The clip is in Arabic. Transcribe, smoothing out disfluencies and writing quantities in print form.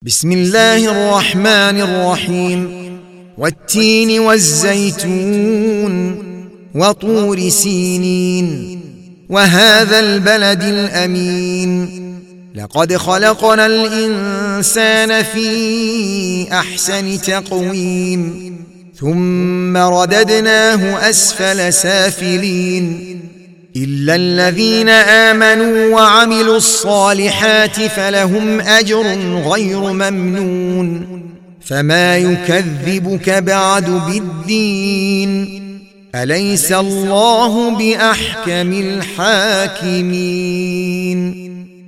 بسم الله الرحمن الرحيم والتين والزيتون وطور سينين وهذا البلد الأمين لقد خلقنا الإنسان في أحسن تقويم ثم رددناه أسفل سافلين إلا الذين آمنوا وعملوا الصالحات فلهم أجر غير ممنون فما يكذبك بعد بالدين أليس الله بأحكم الحاكمين.